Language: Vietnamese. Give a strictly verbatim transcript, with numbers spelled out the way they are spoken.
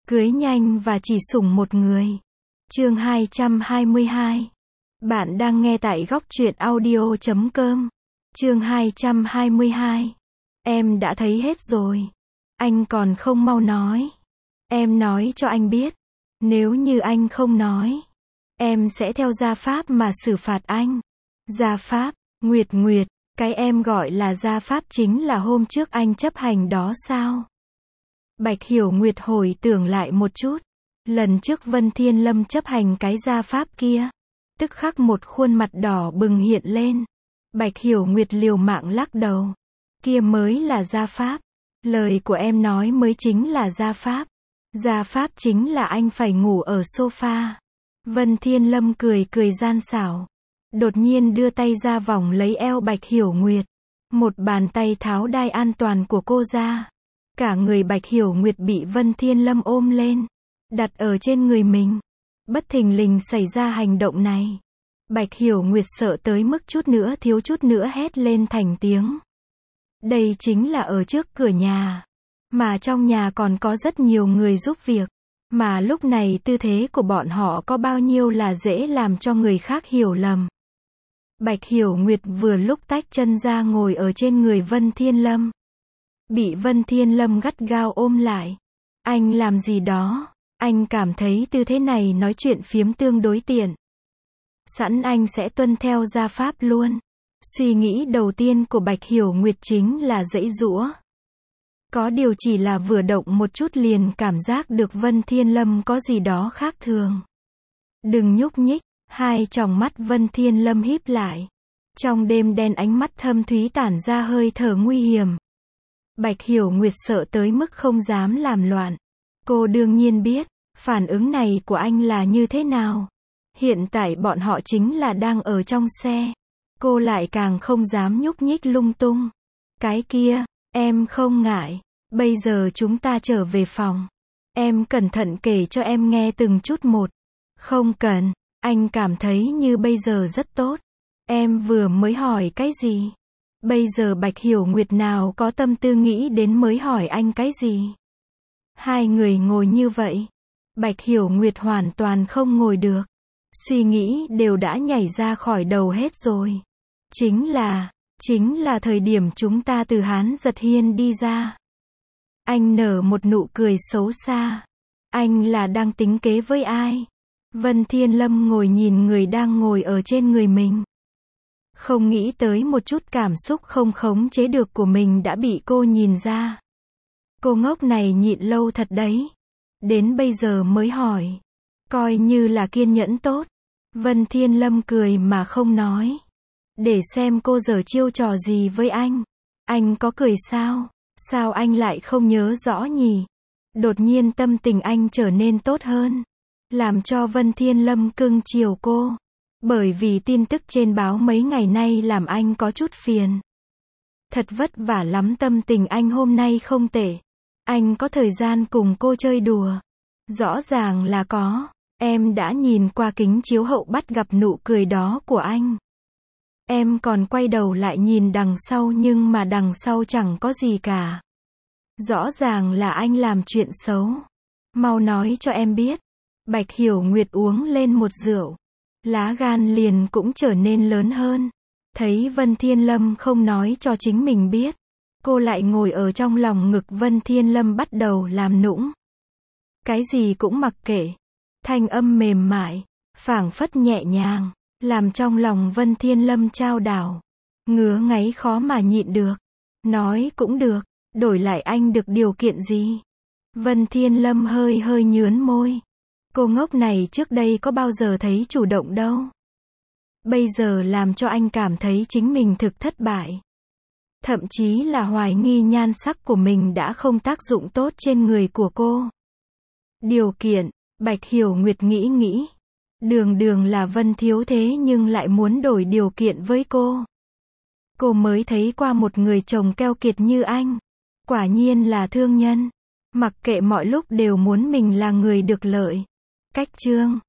Cưới nhanh và chỉ sủng một người. Chương hai trăm hai mươi hai. Bạn đang nghe tại góc truyện audio chấm com. Chương hai trăm hai mươi hai. Em đã thấy hết rồi. Anh còn không mau nói. Em nói cho anh biết. Nếu như anh không nói, em sẽ theo gia pháp mà xử phạt anh. Gia pháp, Nguyệt Nguyệt, cái em gọi là gia pháp chính là hôm trước anh chấp hành đó sao? Bạch Hiểu Nguyệt hồi tưởng lại một chút. Lần trước Vân Thiên Lâm chấp hành cái gia pháp kia, tức khắc một khuôn mặt đỏ bừng hiện lên. Bạch Hiểu Nguyệt liều mạng lắc đầu. Kia mới là gia pháp. Lời của em nói mới chính là gia pháp. Gia pháp chính là anh phải ngủ ở sofa. Vân Thiên Lâm cười cười gian xảo. Đột nhiên đưa tay ra vòng lấy eo Bạch Hiểu Nguyệt. Một bàn tay tháo đai an toàn của cô ra. Cả người Bạch Hiểu Nguyệt bị Vân Thiên Lâm ôm lên, đặt ở trên người mình. Bất thình lình xảy ra hành động này. Bạch Hiểu Nguyệt sợ tới mức chút nữa thiếu chút nữa hét lên thành tiếng. Đây chính là ở trước cửa nhà. Mà trong nhà còn có rất nhiều người giúp việc. Mà lúc này tư thế của bọn họ có bao nhiêu là dễ làm cho người khác hiểu lầm. Bạch Hiểu Nguyệt vừa lúc tách chân ra ngồi ở trên người Vân Thiên Lâm. Bị Vân Thiên Lâm gắt gao ôm lại. Anh làm gì đó, anh cảm thấy tư thế này nói chuyện phiếm tương đối tiện. Sẵn anh sẽ tuân theo gia pháp luôn. Suy nghĩ đầu tiên của Bạch Hiểu Nguyệt chính là giãy giũa. Có điều chỉ là vừa động một chút liền cảm giác được Vân Thiên Lâm có gì đó khác thường. Đừng nhúc nhích, hai tròng mắt Vân Thiên Lâm híp lại. Trong đêm đen ánh mắt thâm thúy tản ra hơi thở nguy hiểm. Bạch Hiểu Nguyệt sợ tới mức không dám làm loạn. Cô đương nhiên biết, phản ứng này của anh là như thế nào. Hiện tại bọn họ chính là đang ở trong xe. Cô lại càng không dám nhúc nhích lung tung. Cái kia, em không ngại. Bây giờ chúng ta trở về phòng. Em cẩn thận kể cho em nghe từng chút một. Không cần, anh cảm thấy như bây giờ rất tốt. Em vừa mới hỏi cái gì? Bây giờ Bạch Hiểu Nguyệt nào có tâm tư nghĩ đến mới hỏi anh cái gì? Hai người ngồi như vậy. Bạch Hiểu Nguyệt hoàn toàn không ngồi được. Suy nghĩ đều đã nhảy ra khỏi đầu hết rồi. Chính là, chính là thời điểm chúng ta từ Hán Giật Hiên đi ra. Anh nở một nụ cười xấu xa. Anh là đang tính kế với ai? Vân Thiên Lâm ngồi nhìn người đang ngồi ở trên người mình. Không nghĩ tới một chút cảm xúc không khống chế được của mình đã bị cô nhìn ra. Cô ngốc này nhịn lâu thật đấy. Đến bây giờ mới hỏi. Coi như là kiên nhẫn tốt. Vân Thiên Lâm cười mà không nói. Để xem cô giở chiêu trò gì với anh. Anh có cười sao? Sao anh lại không nhớ rõ nhỉ? Đột nhiên tâm tình anh trở nên tốt hơn. Làm cho Vân Thiên Lâm cưng chiều cô. Bởi vì tin tức trên báo mấy ngày nay làm anh có chút phiền. Thật vất vả lắm tâm tình anh hôm nay không tệ. Anh có thời gian cùng cô chơi đùa. Rõ ràng là có. Em đã nhìn qua kính chiếu hậu bắt gặp nụ cười đó của anh. Em còn quay đầu lại nhìn đằng sau nhưng mà đằng sau chẳng có gì cả. Rõ ràng là anh làm chuyện xấu. Mau nói cho em biết. Bạch Hiểu Nguyệt uống lên một rượu. Lá gan liền cũng trở nên lớn hơn. Thấy Vân Thiên Lâm không nói cho chính mình biết. Cô lại ngồi ở trong lòng ngực Vân Thiên Lâm bắt đầu làm nũng. Cái gì cũng mặc kệ. Thanh âm mềm mại, phảng phất nhẹ nhàng, làm trong lòng Vân Thiên Lâm chao đảo. Ngứa ngáy khó mà nhịn được. Nói cũng được, đổi lại anh được điều kiện gì? Vân Thiên Lâm hơi hơi nhướn môi. Cô ngốc này trước đây có bao giờ thấy chủ động đâu. Bây giờ làm cho anh cảm thấy chính mình thực thất bại. Thậm chí là hoài nghi nhan sắc của mình đã không tác dụng tốt trên người của cô. Điều kiện, Bạch Hiểu Nguyệt nghĩ nghĩ. Đường đường là Vân thiếu thế nhưng lại muốn đổi điều kiện với cô. Cô mới thấy qua một người chồng keo kiệt như anh. Quả nhiên là thương nhân. Mặc kệ mọi lúc đều muốn mình là người được lợi. Cách chương